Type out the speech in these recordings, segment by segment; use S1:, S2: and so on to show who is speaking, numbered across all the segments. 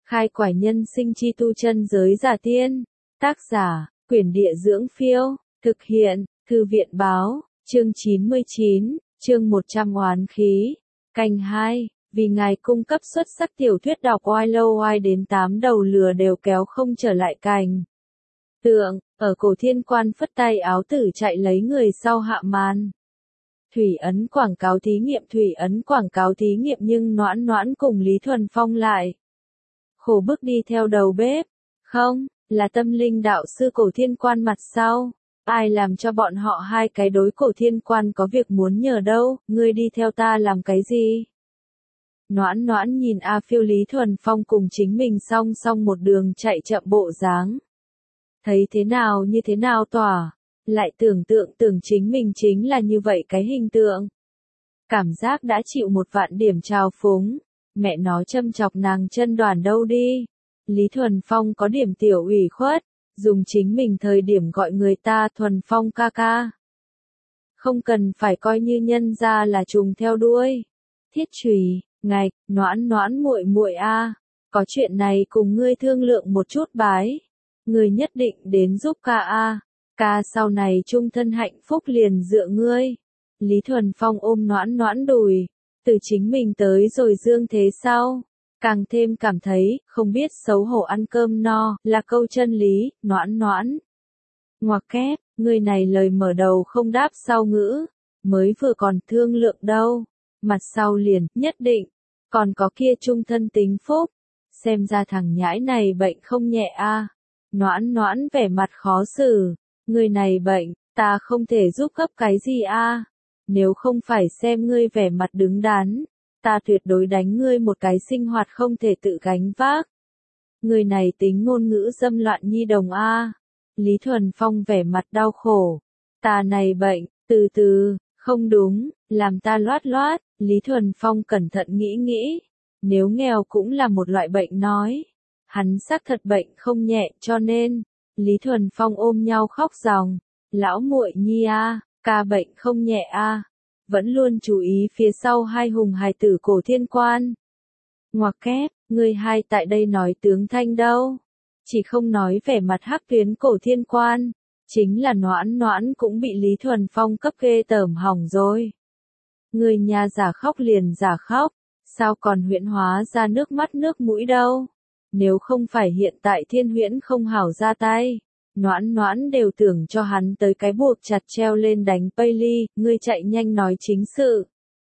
S1: Khai quải nhân sinh chi tu chân giới giả tiên. Tác giả, Quyển Địa Dưỡng Phiêu. Thực hiện, Thư viện Báo. Chương 99, chương 100 oán khí. Canh 2, vì ngài cung cấp xuất sắc tiểu thuyết đọc oai lâu oai đến 8 đầu lừa đều kéo không trở lại cành. Tượng, ở cổ thiên quan phất tay áo tử chạy lấy người sau hạ màn. Thủy ấn quảng cáo thí nghiệm nhưng Noãn Noãn cùng Lý Thuần Phong lại. Khổ bức đi theo đầu bếp. Không, là tâm linh đạo sư cổ thiên quan mặt sau. Ai làm cho bọn họ hai cái đối cổ thiên quan có việc muốn nhờ đâu, ngươi đi theo ta làm cái gì? Noãn Noãn nhìn A Phiêu Lý Thuần Phong cùng chính mình song song một đường chạy chậm bộ dáng. Thấy thế nào như thế nào tỏa, lại tưởng chính mình chính là như vậy cái hình tượng. Cảm giác đã chịu 1.000.000 điểm trào phúng, mẹ nó châm chọc nàng chân đoàn đâu đi. Lý Thuần Phong có điểm tiểu ủy khuất, dùng chính mình thời điểm gọi người ta Thuần Phong ca ca. Không cần phải coi như nhân ra là trùng theo đuôi. Thiết Trùy, ngạch, Noãn Noãn muội muội a, có chuyện này cùng ngươi thương lượng một chút bái. Ngươi nhất định đến giúp ca a, ca sau này chung thân hạnh phúc liền dựa ngươi. Lý Thuần Phong ôm Noãn Noãn đùi, từ chính mình tới rồi dương thế sau, càng thêm cảm thấy không biết xấu hổ ăn cơm no là câu chân lý. Noãn Noãn, ngoặc kép, ngươi này lời mở đầu không đáp sau ngữ, mới vừa còn thương lượng đâu, mặt sau liền nhất định, còn có kia chung thân tính phúc, xem ra thằng nhãi này bệnh không nhẹ a. Noãn Noãn vẻ mặt khó xử, người này bệnh, ta không thể giúp gấp cái gì a. Nếu không phải xem ngươi vẻ mặt đứng đắn, ta tuyệt đối đánh ngươi một cái sinh hoạt không thể tự gánh vác. Người này tính ngôn ngữ dâm loạn nhi đồng a. Lý Thuần Phong vẻ mặt đau khổ, ta này bệnh, từ từ, không đúng, làm ta loát loát. Lý Thuần Phong cẩn thận nghĩ, nếu nghèo cũng là một loại bệnh nói. Hắn xác thật bệnh không nhẹ cho nên, Lý Thuần Phong ôm nhau khóc ròng, lão muội nhi a, ca bệnh không nhẹ a, vẫn luôn chú ý phía sau hai hùng hài tử cổ thiên quan. Ngoặc kép, ngươi hai tại đây nói tướng thanh đâu, chỉ không nói vẻ mặt hắc tuyến cổ thiên quan, chính là Noãn Noãn cũng bị Lý Thuần Phong cấp ghê tởm hỏng rồi. Người nhà giả khóc liền giả khóc, sao còn huyễn hóa ra nước mắt nước mũi đâu? Nếu không phải hiện tại Thiên Huyễn không hảo ra tay, Noãn Noãn đều tưởng cho hắn tới cái buộc chặt treo lên đánh Payly, ngươi chạy nhanh nói chính sự.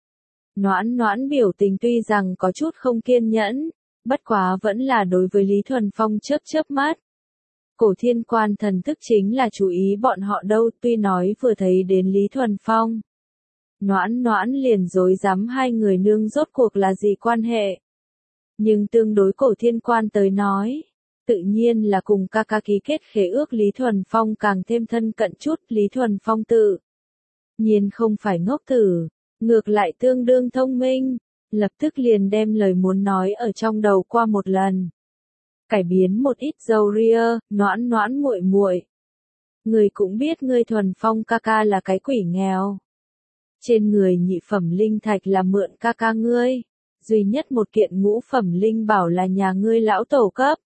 S1: Noãn Noãn biểu tình tuy rằng có chút không kiên nhẫn, bất quá vẫn là đối với Lý Thuần Phong chớp mắt. Cổ thiên quan thần thức chính là chú ý bọn họ đâu, tuy nói vừa thấy đến Lý Thuần Phong. Noãn Noãn liền rối rắm hai người nương rốt cuộc là gì quan hệ. Nhưng tương đối cổ thiên quan tới nói, tự nhiên là cùng ca ca ký kết khế ước Lý Thuần Phong càng thêm thân cận chút. Lý Thuần Phong tự nhiên không phải ngốc tử, ngược lại tương đương thông minh, lập tức liền đem lời muốn nói ở trong đầu qua một lần. Cải biến một ít dầu ria, Noãn Noãn muội muội, người cũng biết ngươi Thuần Phong ca ca là cái quỷ nghèo. Trên người nhị phẩm linh thạch là mượn ca ca ngươi, duy nhất một kiện ngũ phẩm linh bảo là nhà ngươi lão tổ cấp.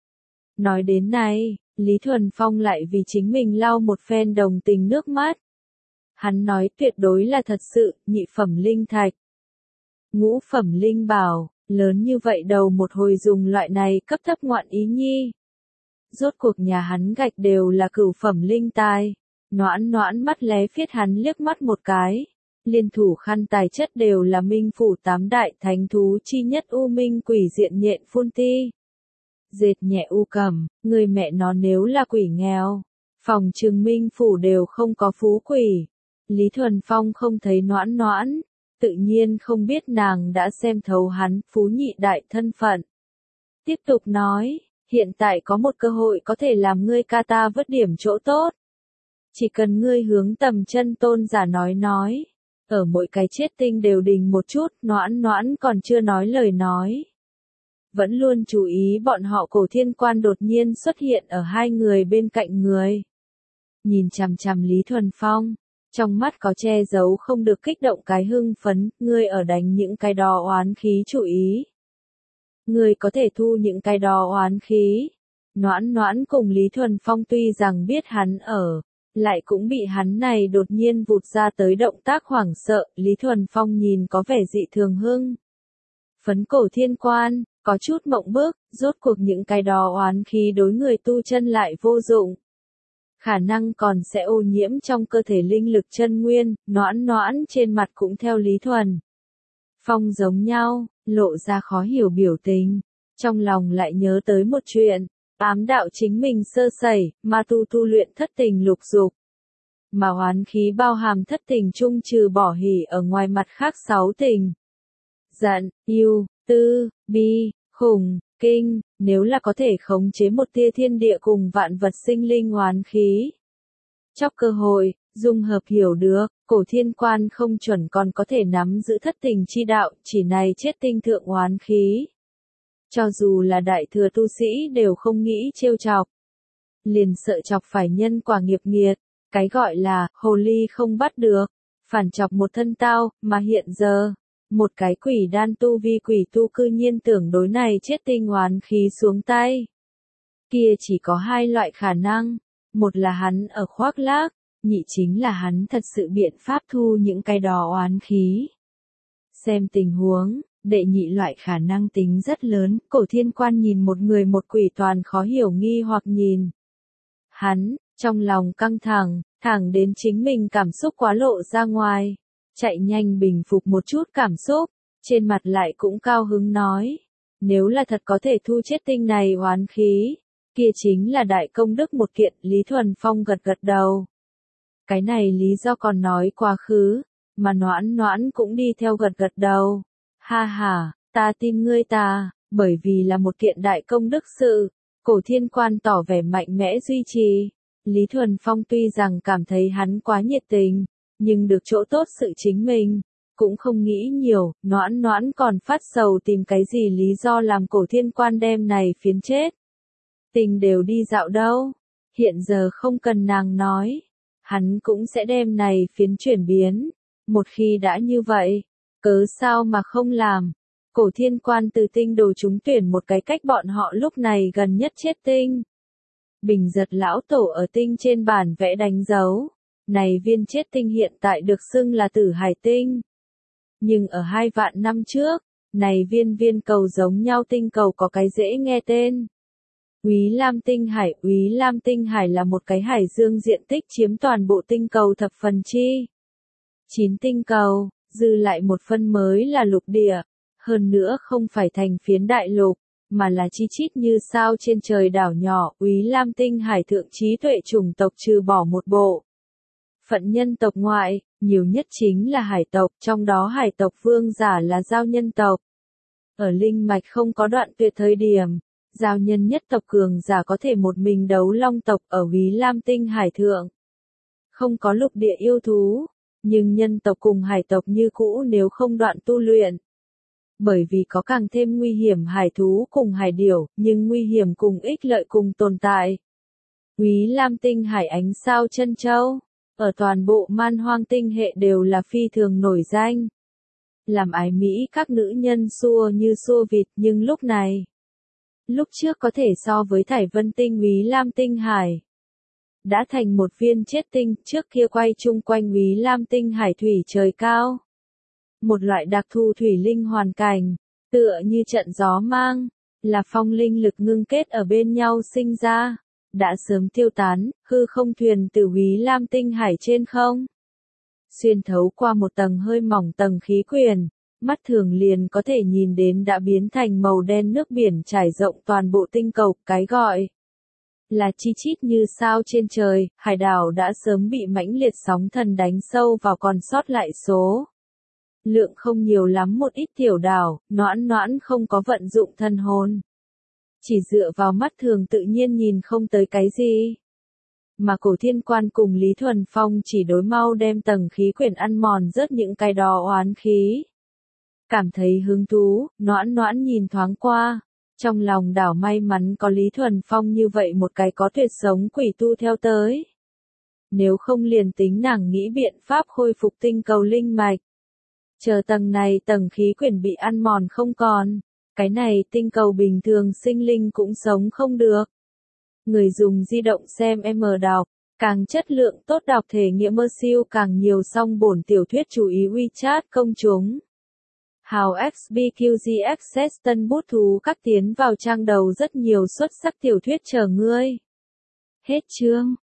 S1: Nói đến này, Lý Thuần Phong lại vì chính mình lau một phen đồng tình nước mắt. Hắn nói tuyệt đối là thật sự, nhị phẩm linh thạch. Ngũ phẩm linh bảo, lớn như vậy đầu một hồi dùng loại này cấp thấp ngoạn ý nhi. Rốt cuộc nhà hắn gạch đều là cửu phẩm linh tài. Noãn Noãn mắt lé phiết hắn liếc mắt một cái. Liên thủ khăn tài chất đều là minh phủ 8 đại thánh thú chi nhất u minh quỷ diện nhện phun ti. Dệt nhẹ u cầm, người mẹ nó nếu là quỷ nghèo, phòng trường minh phủ đều không có phú quỷ. Lý Thuần Phong không thấy Noãn Noãn, tự nhiên không biết nàng đã xem thấu hắn phú nhị đại thân phận. Tiếp tục nói, hiện tại có một cơ hội có thể làm ngươi ca ta vớt điểm chỗ tốt. Chỉ cần ngươi hướng tầm chân tôn giả nói. Ở mỗi cái chết tinh đều đình một chút. Noãn Noãn còn chưa nói lời nói. Vẫn luôn chú ý bọn họ cổ thiên quan đột nhiên xuất hiện ở hai người bên cạnh người. Nhìn chằm chằm Lý Thuần Phong, trong mắt có che giấu không được kích động cái hưng phấn, ngươi ở đánh những cái đó oán khí chủ ý. Người có thể thu những cái đó oán khí. Noãn Noãn cùng Lý Thuần Phong tuy rằng biết hắn ở, lại cũng bị hắn này đột nhiên vụt ra tới động tác hoảng sợ, Lý Thuần Phong nhìn có vẻ dị thường hưng. Phấn Cổ Thiên Quan, có chút mộng bức, rốt cuộc những cái đó oán khí đối người tu chân lại vô dụng. Khả năng còn sẽ ô nhiễm trong cơ thể linh lực chân nguyên, Noãn Noãn trên mặt cũng theo Lý Thuần Phong giống nhau, lộ ra khó hiểu biểu tình. Trong lòng lại nhớ tới một chuyện, ám đạo chính mình sơ sẩy, mà tu luyện thất tình lục dục. Mà oán khí bao hàm thất tình chung trừ bỏ hỉ ở ngoài mặt khác 6 tình. Giận, yêu, tư, bi, khủng, kinh, nếu là có thể khống chế một tia thiên địa cùng vạn vật sinh linh oán khí. Chóc cơ hội, dung hợp hiểu được, Cổ Thiên Quan không chuẩn còn có thể nắm giữ thất tình chi đạo, chỉ này chết tinh thượng oán khí. Cho dù là đại thừa tu sĩ đều không nghĩ trêu chọc. Liền sợ chọc phải nhân quả nghiệp nghiệt, cái gọi là hồ ly không bắt được, phản chọc một thân tao, mà hiện giờ, một cái quỷ đan tu vi quỷ tu cư nhiên tưởng đối này chết tinh oán khí xuống tay. Kia chỉ có hai loại khả năng, một là hắn ở khoác lác, nhị chính là hắn thật sự biện pháp thu những cái đó oán khí. Xem tình huống, đệ nhị loại khả năng tính rất lớn, Cổ Thiên Quan nhìn một người một quỷ toàn khó hiểu nghi hoặc nhìn. Hắn, trong lòng căng thẳng, thẳng đến chính mình cảm xúc quá lộ ra ngoài. Chạy nhanh bình phục một chút cảm xúc, trên mặt lại cũng cao hứng nói. Nếu là thật có thể thu chết tinh này oán khí, kia chính là đại công đức một kiện, Lý Thuần Phong gật gật đầu. Cái này lý do còn nói quá khứ, mà Noãn Noãn cũng đi theo gật gật đầu. Ha ha, ta tin ngươi ta, bởi vì là một kiện đại công đức sự. Cổ Thiên Quan tỏ vẻ mạnh mẽ duy trì. Lý Thuần Phong tuy rằng cảm thấy hắn quá nhiệt tình, nhưng được chỗ tốt sự chính mình, cũng không nghĩ nhiều, Noãn Noãn còn phát sầu tìm cái gì lý do làm Cổ Thiên Quan đem này phiến chết. Tình đều đi dạo đâu, hiện giờ không cần nàng nói, hắn cũng sẽ đem này phiến chuyển biến, một khi đã như vậy, cớ sao mà không làm. Cổ Thiên Quan từ tinh đồ trúng tuyển một cái cách bọn họ lúc này gần nhất chết tinh. Bình giật lão tổ ở tinh trên bản vẽ đánh dấu. Này viên chết tinh hiện tại được xưng là Tử Hải tinh. Nhưng ở 2 vạn năm trước, này viên cầu giống nhau tinh cầu có cái dễ nghe tên. Úy Lam Tinh Hải. Úy Lam Tinh Hải là một cái hải dương diện tích chiếm toàn bộ tinh cầu thập phần chi. 9 tinh cầu, dư lại một phân mới là lục địa. Hơn nữa không phải thành phiến đại lục, mà là chi chít như sao trên trời đảo nhỏ. Úy Lam Tinh Hải thượng trí tuệ chủng tộc trừ bỏ một bộ phận nhân tộc ngoại, nhiều nhất chính là hải tộc, trong đó hải tộc vương giả là giao nhân tộc. Ở linh mạch không có đoạn tuyệt thời điểm, giao nhân nhất tộc cường giả có thể một mình đấu long tộc ở Úy Lam Tinh Hải thượng. Không có lục địa yêu thú, nhưng nhân tộc cùng hải tộc như cũ nếu không đoạn tu luyện. Bởi vì có càng thêm nguy hiểm hải thú cùng hải điểu, nhưng nguy hiểm cùng ích lợi cùng tồn tại. Úy Lam Tinh Hải ánh sao chân châu, ở toàn bộ man hoang tinh hệ đều là phi thường nổi danh. Làm ái mỹ các nữ nhân xua như xua vịt, nhưng lúc trước có thể so với Thải Vân Tinh. Úy Lam Tinh Hải đã thành một viên chết tinh, trước kia quay chung quanh Úy Lam Tinh Hải thủy trời cao. Một loại đặc thù thủy linh hoàn cảnh, tựa như trận gió mang, là phong linh lực ngưng kết ở bên nhau sinh ra, đã sớm tiêu tán, hư không thuyền từ Úy Lam Tinh Hải trên không. Xuyên thấu qua một tầng hơi mỏng tầng khí quyển, mắt thường liền có thể nhìn đến đã biến thành màu đen nước biển trải rộng toàn bộ tinh cầu, cái gọi là chi chít như sao trên trời, hải đảo đã sớm bị mãnh liệt sóng thần đánh sâu vào, còn sót lại số lượng không nhiều lắm một ít tiểu đảo. Noãn Noãn không có vận dụng thần hồn, chỉ dựa vào mắt thường tự nhiên nhìn không tới cái gì. Mà Cổ Thiên Quan cùng Lý Thuần Phong chỉ đối mau đem tầng khí quyển ăn mòn rớt những cái đó oán khí. Cảm thấy hứng thú, Noãn Noãn nhìn thoáng qua, trong lòng đảo may mắn có Lý Thuần Phong như vậy một cái có tuyệt sống quỷ tu theo tới. Nếu không liền tính nàng nghĩ biện pháp khôi phục tinh cầu linh mạch. Chờ tầng này tầng khí quyển bị ăn mòn không còn, Cái này tinh cầu bình thường sinh linh cũng sống không được. Người dùng di động xem M đọc, càng chất lượng tốt đọc thể nghiệm siêu càng nhiều song bổn tiểu thuyết chú ý WeChat công chúng. Hào XBQG Access tân bút thú các tiến vào trang đầu rất nhiều xuất sắc tiểu thuyết chờ ngươi. Hết chương.